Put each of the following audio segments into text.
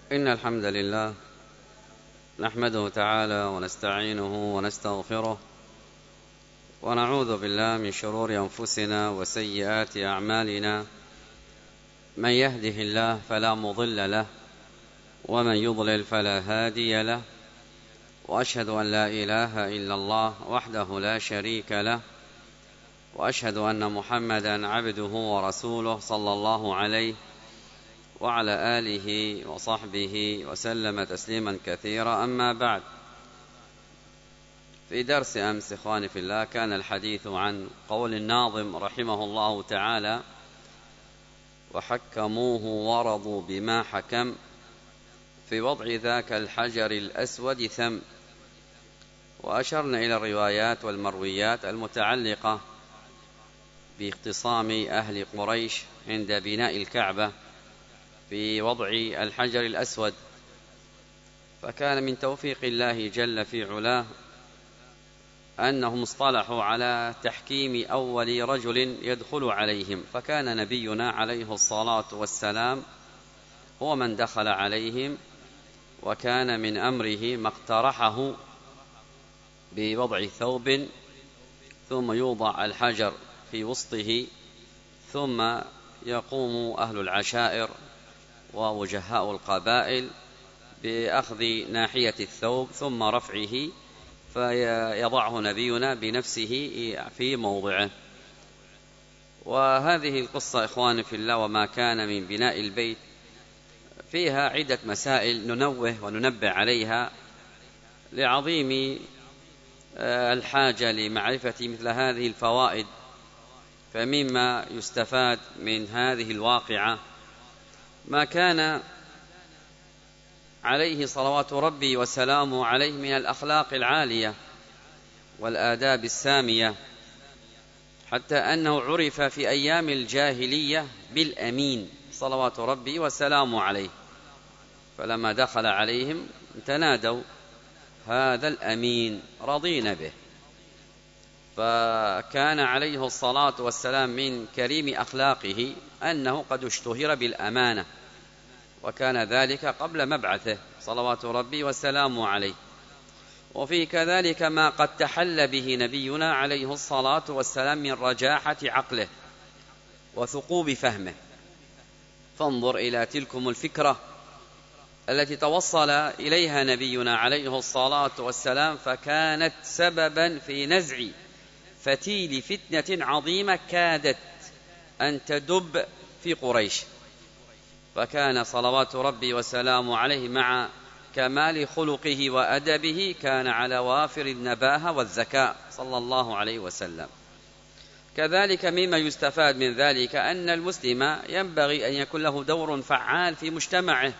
إن الحمد لله نحمده تعالى ونستعينه ونستغفره ونعوذ بالله من شرور أنفسنا وسيئات أعمالنا. من يهده الله فلا مضل له ومن يضلل فلا هادي له، وأشهد أن لا إله إلا الله وحده لا شريك له، وأشهد أن محمدا عبده ورسوله صلى الله عليه وعلى آله وصحبه وسلم تسليما كثيرا. أما بعد، في درس أمس إخواني في الله كان الحديث عن قول الناظم رحمه الله تعالى: وحكموه ورضوا بما حكم في وضع ذاك الحجر الأسود ثم. وأشرنا إلى الروايات والمرويات المتعلقة باختصام أهل قريش عند بناء الكعبة في وضع الحجر الأسود، فكان من توفيق الله جل في علاه أنهم اصطلحوا على تحكيم أول رجل يدخل عليهم، فكان نبينا عليه الصلاة والسلام هو من دخل عليهم، وكان من أمره ما اقترحه بوضع ثوب ثم يوضع الحجر في وسطه، ثم يقوم أهل العشائر ووجهاء القبائل بأخذ ناحية الثوب ثم رفعه، فيضعه نبينا بنفسه في موضعه. وهذه القصة إخواني في الله وما كان من بناء البيت فيها عدة مسائل ننوه وننبه عليها لعظيم الحاجة لمعرفة مثل هذه الفوائد. فمما يستفاد من هذه الواقعة ما كان عليه صلوات ربي وسلامه عليه من الأخلاق العالية والآداب السامية، حتى أنه عرف في أيام الجاهلية بالأمين صلوات ربي وسلامه عليه، فلما دخل عليهم تنادوا: هذا الأمين رضينا به. فكان عليه الصلاة والسلام من كريم أخلاقه أنه قد اشتهر بالأمانة، وكان ذلك قبل مبعثه صلوات ربي وسلامه عليه. وفي كذلك ما قد تحل به نبينا عليه الصلاة والسلام من رجاحة عقله وثقوب فهمه. فانظر إلى تلكم الفكرة التي توصل إليها نبينا عليه الصلاة والسلام، فكانت سببا في نزع فتيل فتنة عظيمة كادت أن تدب في قريش. فكان صلوات ربي وسلامه عليه مع كمال خلقه وأدبه كان على وافر النباهة والذكاء صلى الله عليه وسلم. كذلك مما يستفاد من ذلك أن المسلم ينبغي أن يكون له دور فعال في مجتمعه،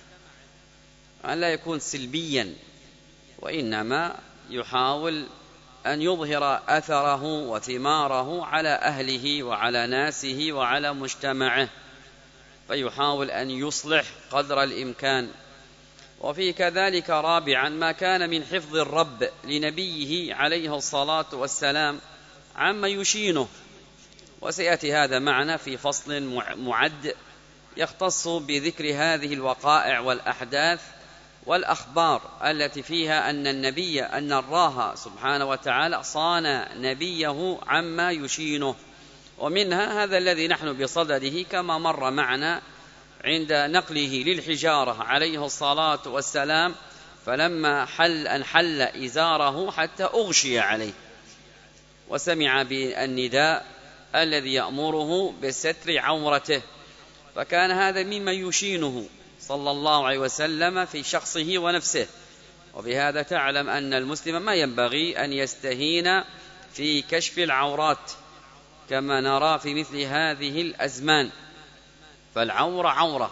أن لا يكون سلبيا، وإنما يحاول أن يظهر أثره وثماره على أهله وعلى ناسه وعلى مجتمعه، فيحاول أن يصلح قدر الإمكان. وفي كذلك رابعا ما كان من حفظ الرب لنبيه عليه الصلاة والسلام عما يشينه، وسيأتي هذا معنا في فصل معد يختص بذكر هذه الوقائع والأحداث والأخبار التي فيها أن النبي أن الله سبحانه وتعالى صان نبيه عما يشينه. ومنها هذا الذي نحن بصدده كما مر معنا عند نقله للحجارة عليه الصلاة والسلام، فلما حل إزاره حتى أغشي عليه وسمع بالنداء الذي يأمره بستر عورته، فكان هذا مما يشينه صلى الله عليه وسلم في شخصه ونفسه. وبهذا تعلم أن المسلم ما ينبغي أن يستهين في كشف العورات كما نرى في مثل هذه الأزمان، فالعورة عورة،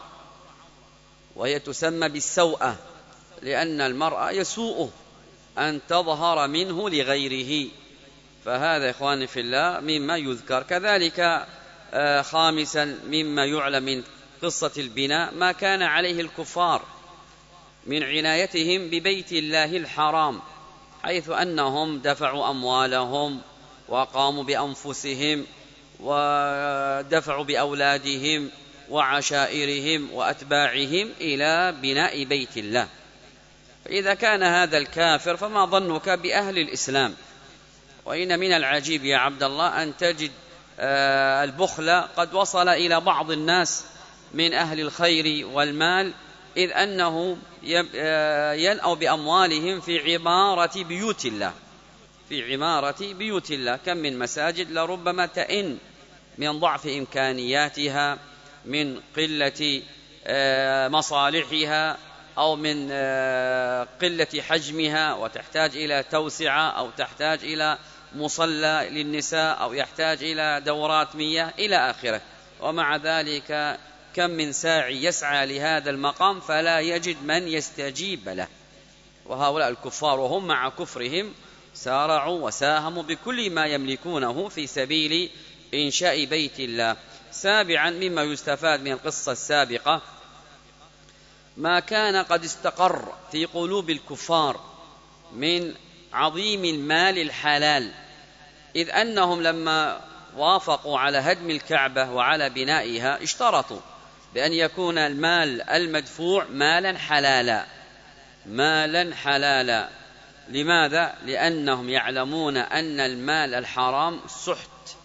وهي تسمى بالسوءة، لأن المرأة يسوءه أن تظهر منه لغيره. فهذا إخواني في الله مما يذكر. كذلك خامسا مما يعلم من قصة البناء ما كان عليه الكفار من عنايتهم ببيت الله الحرام، حيث أنهم دفعوا أموالهم وقاموا بأنفسهم ودفعوا بأولادهم وعشائرهم وأتباعهم إلى بناء بيت الله. فإذا كان هذا الكافر فما ظنك بأهل الإسلام؟ وإن من العجيب يا عبد الله أن تجد البخل قد وصل إلى بعض الناس من أهل الخير والمال، إذ أنه ينأوا بأموالهم في عمارة بيوت الله، في عمارة بيوت الله. كم من مساجد لربما تئن من ضعف إمكانياتها، من قلة مصالحها، أو من قلة حجمها، وتحتاج إلى توسعة، أو تحتاج إلى مصلى للنساء، أو يحتاج إلى دورات مياه إلى آخره. ومع ذلك كم من ساعي يسعى لهذا المقام فلا يجد من يستجيب له. وهؤلاء الكفار وهم مع كفرهم سارعوا وساهموا بكل ما يملكونه في سبيل إنشاء بيت الله. سابعا مما يستفاد من القصة السابقة ما كان قد استقر في قلوب الكفار من عظيم المال الحلال، إذ أنهم لما وافقوا على هدم الكعبة وعلى بنائها اشترطوا بأن يكون المال المدفوع مالا حلالا، مالا حلالا. لماذا؟ لأنهم يعلمون أن المال الحرام سحت،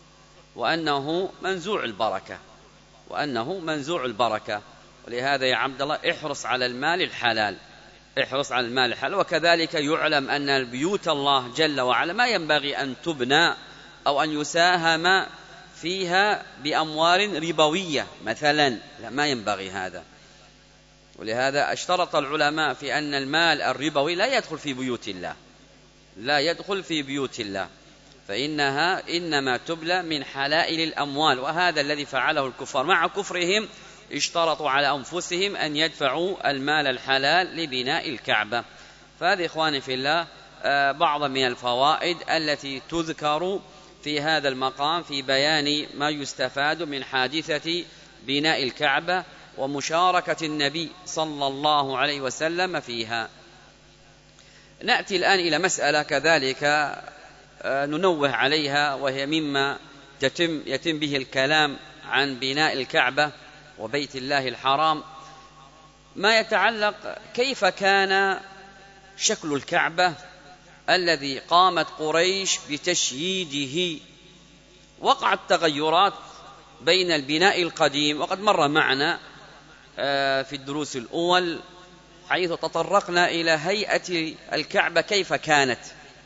وأنه منزوع البركة، وأنه منزوع البركة. ولهذا يا عبد الله احرص على المال الحلال، احرص على المال الحلال. وكذلك يعلم أن البيوت الله جل وعلا ما ينبغي أن تبنى أو أن يساهم فيها بأموال ربوية مثلا، لا، ما ينبغي هذا. ولهذا اشترط العلماء في أن المال الربوي لا يدخل في بيوت الله، لا يدخل في بيوت الله، فإنها إنما تبلى من حلائل الأموال. وهذا الذي فعله الكفار مع كفرهم، اشترطوا على أنفسهم أن يدفعوا المال الحلال لبناء الكعبة. فهذه إخواني في الله بعض من الفوائد التي تذكر في هذا المقام في بيان ما يستفاد من حادثة بناء الكعبة ومشاركة النبي صلى الله عليه وسلم فيها. نأتي الآن إلى مسألة كذلك ننوه عليها، وهي مما يتم به الكلام عن بناء الكعبة وبيت الله الحرام، ما يتعلق كيف كان شكل الكعبة الذي قامت قريش بتشييده. وقعت تغيرات بين البناء القديم، وقد مر معنا في الدروس الأول حيث تطرقنا إلى هيئة الكعبة كيف كانت.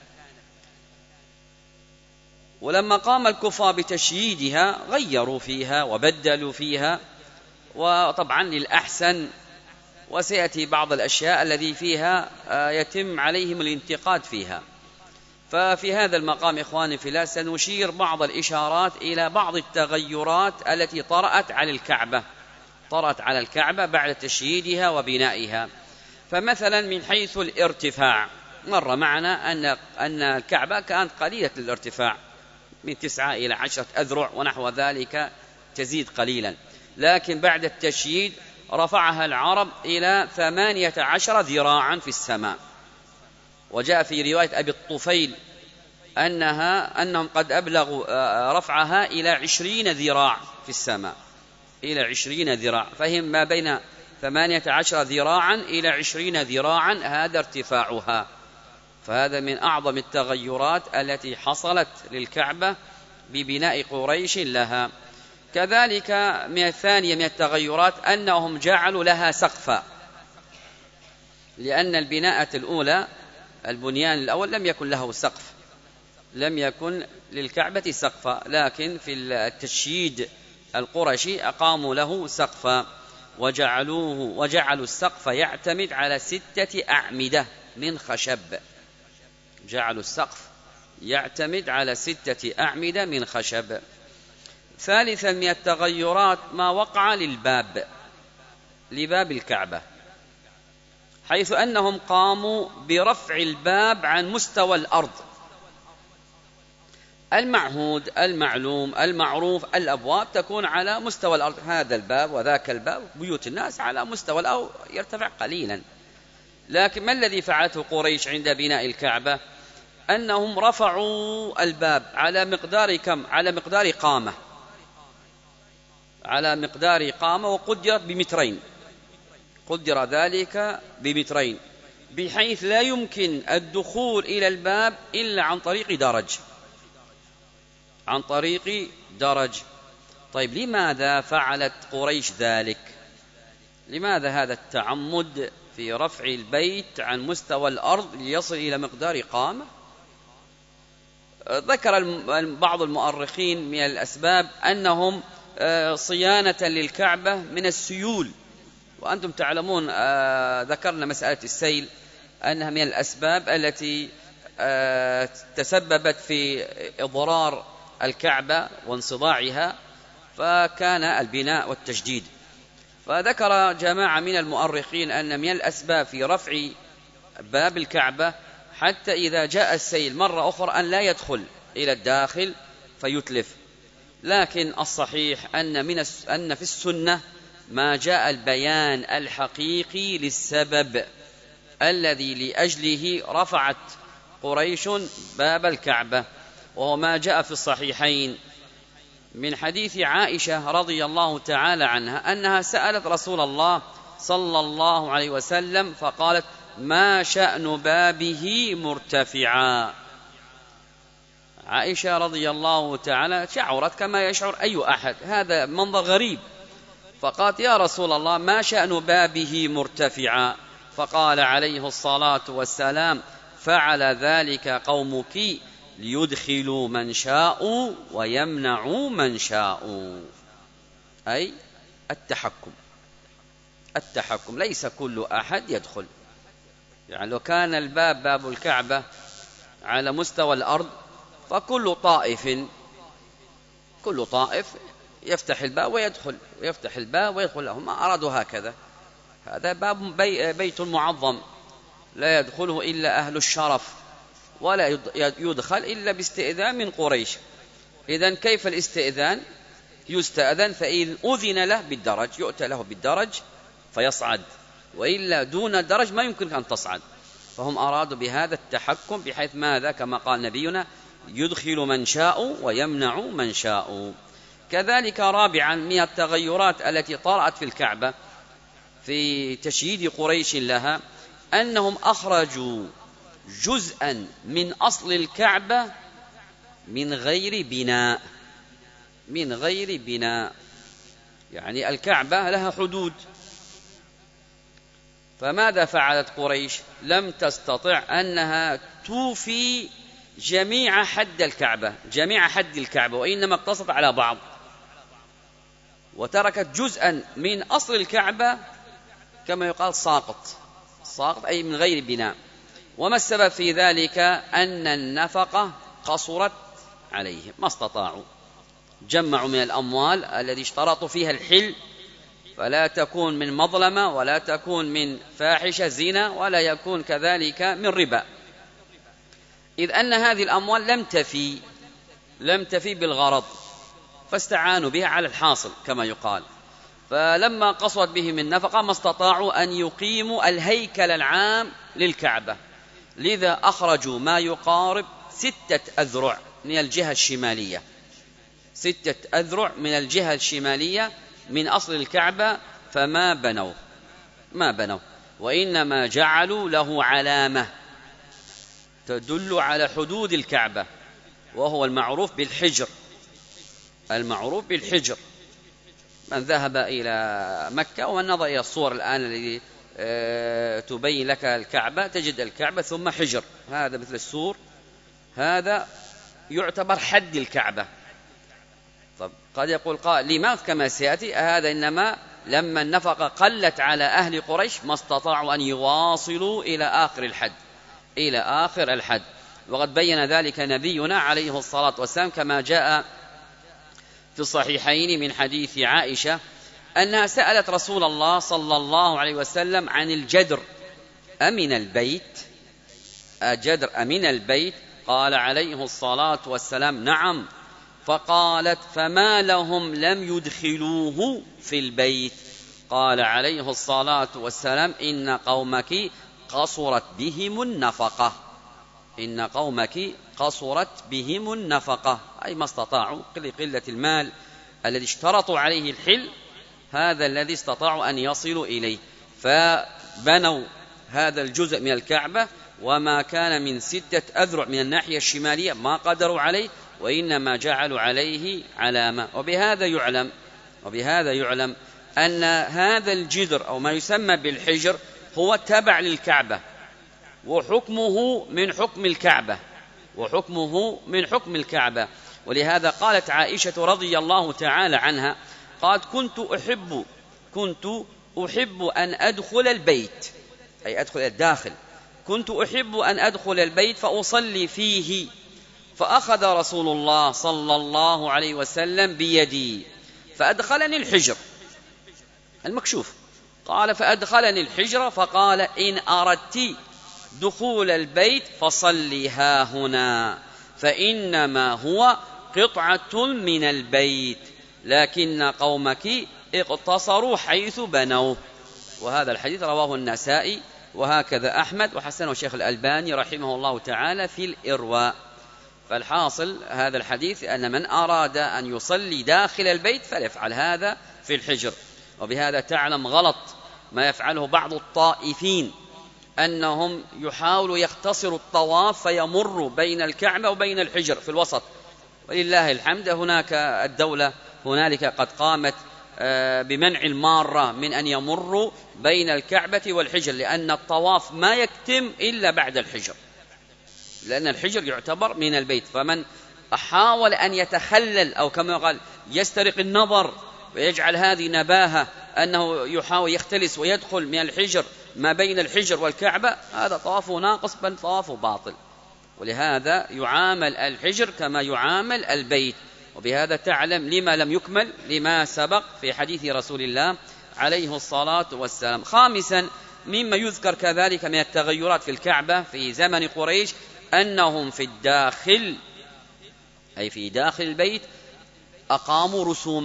ولما قام الكفار بتشييدها غيروا فيها وبدلوا فيها، وطبعا للأحسن. وسيأتي بعض الأشياء التي فيها يتم عليهم الانتقاد فيها. ففي هذا المقام إخواني في الله سنشير بعض الإشارات إلى بعض التغيرات التي طرأت على الكعبة بعد تشييدها وبنائها. فمثلا من حيث الارتفاع، مر معنا أن الكعبة كانت قليلة الارتفاع، من 9 إلى 10 أذرع ونحو ذلك، تزيد قليلا. لكن بعد التشييد رفعها العرب إلى 18 ذراعا في السماء. وجاء في رواية أبي الطفيل أنهم قد أبلغوا رفعها إلى 20 ذراع في السماء، إلى 20 ذراع. فهم ما بين 18 ذراعا إلى 20 ذراعا، هذا ارتفاعها. فهذا من أعظم التغيرات التي حصلت للكعبة ببناء قريش لها. كذلك من الثانية من التغيرات أنهم جعلوا لها سقفا، لأن البنيان الأول لم يكن له سقف، لم يكن للكعبة سقفا، لكن في التشييد القرشي أقاموا له سقفا وجعلوا السقف يعتمد على 6 أعمدة من خشب. جعلوا السقف يعتمد على 6 أعمدة من خشب. ثالثا من التغيرات ما وقع لباب الكعبة، حيث أنهم قاموا برفع الباب عن مستوى الأرض. المعهود المعلوم المعروف الأبواب تكون على مستوى الأرض، هذا الباب وذاك الباب، بيوت الناس على مستوى الأرض يرتفع قليلا. لكن ما الذي فعلته قريش عند بناء الكعبة؟ أنهم رفعوا الباب على مقدار قامة، على مقدار قامة، وقدرت بمترين، قدر ذلك بمترين، بحيث لا يمكن الدخول إلى الباب إلا عن طريق درج، عن طريق درج. طيب لماذا فعلت قريش ذلك؟ لماذا هذا التعمد في رفع البيت عن مستوى الأرض ليصل إلى مقدار قامة؟ ذكر بعض المؤرخين من الأسباب أنهم صيانة للكعبة من السيول، وأنتم تعلمون ذكرنا مسألة السيل أنها من الأسباب التي تسببت في إضرار الكعبة وانصداعها، فكان البناء والتجديد. فذكر جماعة من المؤرخين أن من الأسباب في رفع باب الكعبة حتى إذا جاء السيل مرة أخرى أن لا يدخل إلى الداخل فيتلف. لكن الصحيح أن في السنة ما جاء البيان الحقيقي للسبب الذي لأجله رفعت قريش باب الكعبة، وهو ما جاء في الصحيحين من حديث عائشة رضي الله تعالى عنها أنها سألت رسول الله صلى الله عليه وسلم فقالت: ما شأن بابه مرتفعا؟ عائشة رضي الله تعالى شعرت كما يشعر أي أحد، هذا منظر غريب، فقالت: يا رسول الله ما شأن بابه مرتفعا؟ فقال عليه الصلاة والسلام: فعل ذلك قومك ليدخلوا من شاءوا ويمنعوا من شاءوا، أي التحكم، ليس كل أحد يدخل. يعني لو كان الباب باب الكعبة على مستوى الأرض فكل طائف يفتح الباب ويدخل، ويفتح الباب ويدخل. لهم ما أرادوا هكذا، هذا باب بيت معظم لا يدخله إلا أهل الشرف، ولا يدخل إلا باستئذان من قريش. إذن كيف الاستئذان؟ يستأذن، فإن أذن له بالدرج يؤتى له بالدرج فيصعد، وإلا دون الدرج ما يمكن أن تصعد. فهم أرادوا بهذا التحكم، بحيث ماذا؟ كما قال نبينا: يدخل من شاء ويمنع من شاء. كذلك رابعا من التغيرات التي طرأت في الكعبة في تشييد قريش لها أنهم أخرجوا جزءا من أصل الكعبة من غير بناء. يعني الكعبة لها حدود، فماذا فعلت قريش؟ لم تستطع أنها توفي جميع حد الكعبة، وإنما اقتصرت على بعض، وتركت جزءا من أصل الكعبة كما يقال ساقط، أي من غير بناء. وما السبب في ذلك؟ أن النفقة قصرت عليهم، ما استطاعوا. جمعوا من الأموال الذي اشترطوا فيها الحل، فلا تكون من مظلمة، ولا تكون من فاحشة زنا، ولا يكون كذلك من ربا، إذ أن هذه الأموال لم تفي بالغرض، فاستعانوا بها على الحاصل كما يقال. فلما قصرت بهم النفقة ما استطاعوا أن يقيموا الهيكل العام للكعبة، لذا أخرجوا ما يقارب 6 أذرع من الجهة الشمالية، 6 أذرع من الجهة الشمالية من أصل الكعبة، فما بنوا، وإنما جعلوا له علامة تدل على حدود الكعبة، وهو المعروف بالحجر. من ذهب إلى مكة ومن نظر إلى الصور الآن التي تبين لك الكعبة، تجد الكعبة ثم حجر، هذا مثل السور، هذا يعتبر حد الكعبة. طب قد يقول قائل: لماذا؟ كما سيأتي، هذا إنما لما النفقة قلت على أهل قريش ما استطاعوا أن يواصلوا إلى آخر الحد. وقد بين ذلك نبينا عليه الصلاة والسلام كما جاء في الصحيحين من حديث عائشة أنها سألت رسول الله صلى الله عليه وسلم عن الجدر أمن البيت، قال عليه الصلاة والسلام: نعم. فقالت: فما لهم لم يدخلوه في البيت؟ قال عليه الصلاة والسلام: إن قومك قصرت بهم النفقة، أي ما استطاعوا لقلة المال الذي اشترطوا عليه الحل هذا الذي استطاعوا أن يصلوا إليه، فبنوا هذا الجزء من الكعبة، وما كان من 6 أذرع من الناحية الشمالية ما قدروا عليه، وإنما جعلوا عليه علامة. وبهذا يعلم أن هذا الجدر أو ما يسمى بالحجر هو تبع للكعبة، وحكمه من حكم الكعبة. ولهذا قالت عائشة رضي الله تعالى عنها قالت: كنت أحب أن أدخل البيت، أي أدخل الداخل، كنت أحب أن أدخل البيت فأصلي فيه، فأخذ رسول الله صلى الله عليه وسلم بيدي فأدخلني الحجر المكشوف. قال: فأدخلني الحجر فقال: إن أردت دخول البيت فصلي ها هنا، فإنما هو قطعة من البيت، لكن قومك اقتصروا حيث بنوه. وهذا الحديث رواه النسائي، وهكذا أحمد، وحسنه الشيخ الألباني رحمه الله تعالى في الإرواء. فالحاصل هذا الحديث أن من أراد أن يصلي داخل البيت فليفعل هذا في الحجر. وبهذا تعلم غلط ما يفعله بعض الطائفين، أنهم يحاولوا يختصروا الطواف فيمروا بين الكعبة وبين الحجر في الوسط. ولله الحمد هناك الدولة هنالك قد قامت بمنع المارة من أن يمروا بين الكعبة والحجر، لأن الطواف ما يتم إلا بعد الحجر، لأن الحجر يعتبر من البيت. فمن حاول أن يتخلل أو كما قال يسترق النظر ويجعل هذه نباهة أنه يحاول يختلس ويدخل من الحجر ما بين الحجر والكعبة، هذا طوافه ناقص بل طوافه باطل. ولهذا يعامل الحجر كما يعامل البيت. وبهذا تعلم لما لم يكمل لما سبق في حديث رسول الله عليه الصلاة والسلام. خامسا مما يذكر كذلك من التغيرات في الكعبة في زمن قريش أنهم في الداخل أي في داخل البيت أقاموا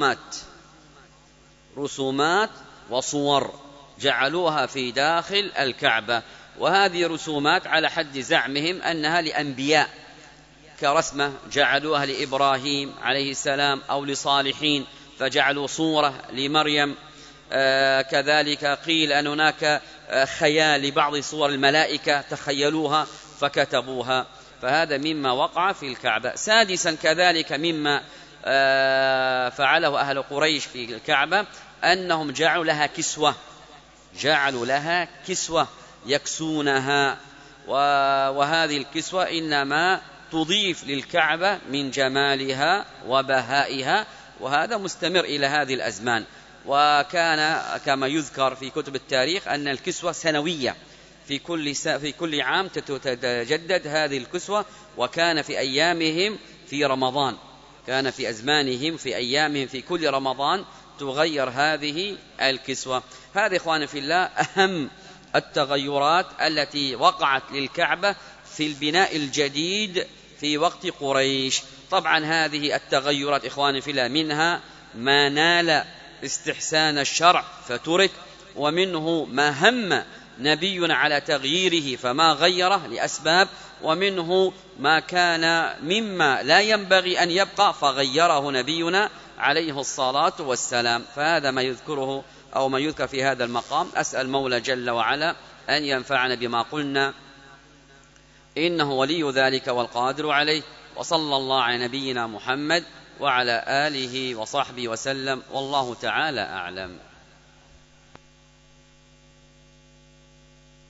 رسومات وصور جعلوها في داخل الكعبة، وهذه رسومات على حد زعمهم أنها لأنبياء، كرسمة جعلوها لإبراهيم عليه السلام أو لصالحين فجعلوا صورة لمريم. كذلك قيل أن هناك خيال لبعض صور الملائكة تخيلوها فكتبوها، فهذا مما وقع في الكعبة. سادسا كذلك مما فعله أهل قريش في الكعبة أنهم جعلوا لها كسوة يكسونها، وهذه الكسوة إنما تضيف للكعبة من جمالها وبهائها، وهذا مستمر إلى هذه الأزمان. وكان كما يذكر في كتب التاريخ أن الكسوة سنوية، في كل عام تتجدد هذه الكسوة، وكان في أيامهم في رمضان، كان في أزمانهم في أيامهم في كل رمضان تغير هذه الكسوة. هذه إخواني في الله أهم التغيرات التي وقعت للكعبة في البناء الجديد في وقت قريش. طبعا هذه التغيرات إخواني في الله منها ما نال استحسان الشرع فترك، ومنه ما هم نبينا على تغييره فما غيره لأسباب، ومنه ما كان مما لا ينبغي أن يبقى فغيره نبينا عليه الصلاة والسلام. فهذا ما يذكره أو ما يذكر في هذا المقام. أسأل مولى جل وعلا أن ينفعنا بما قلنا، إنه ولي ذلك والقادر عليه. وصلى الله على نبينا محمد وعلى آله وصحبه وسلم، والله تعالى أعلم.